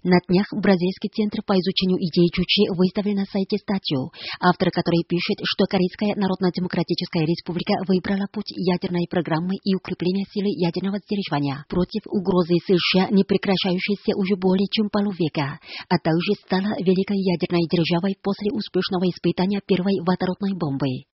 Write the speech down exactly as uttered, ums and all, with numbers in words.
На днях Бразильский центр по изучению идей Чучи выставил на сайте статью, автор которой пишет, что Корейская Народно-Демократическая Республика выбрала путь ядерной программы и укрепления силы ядерного сдерживания против угрозы США, не прекращающейся уже более чем полувека, а также стала великой ядерной державой после успешного испытания первой водородной бомбы.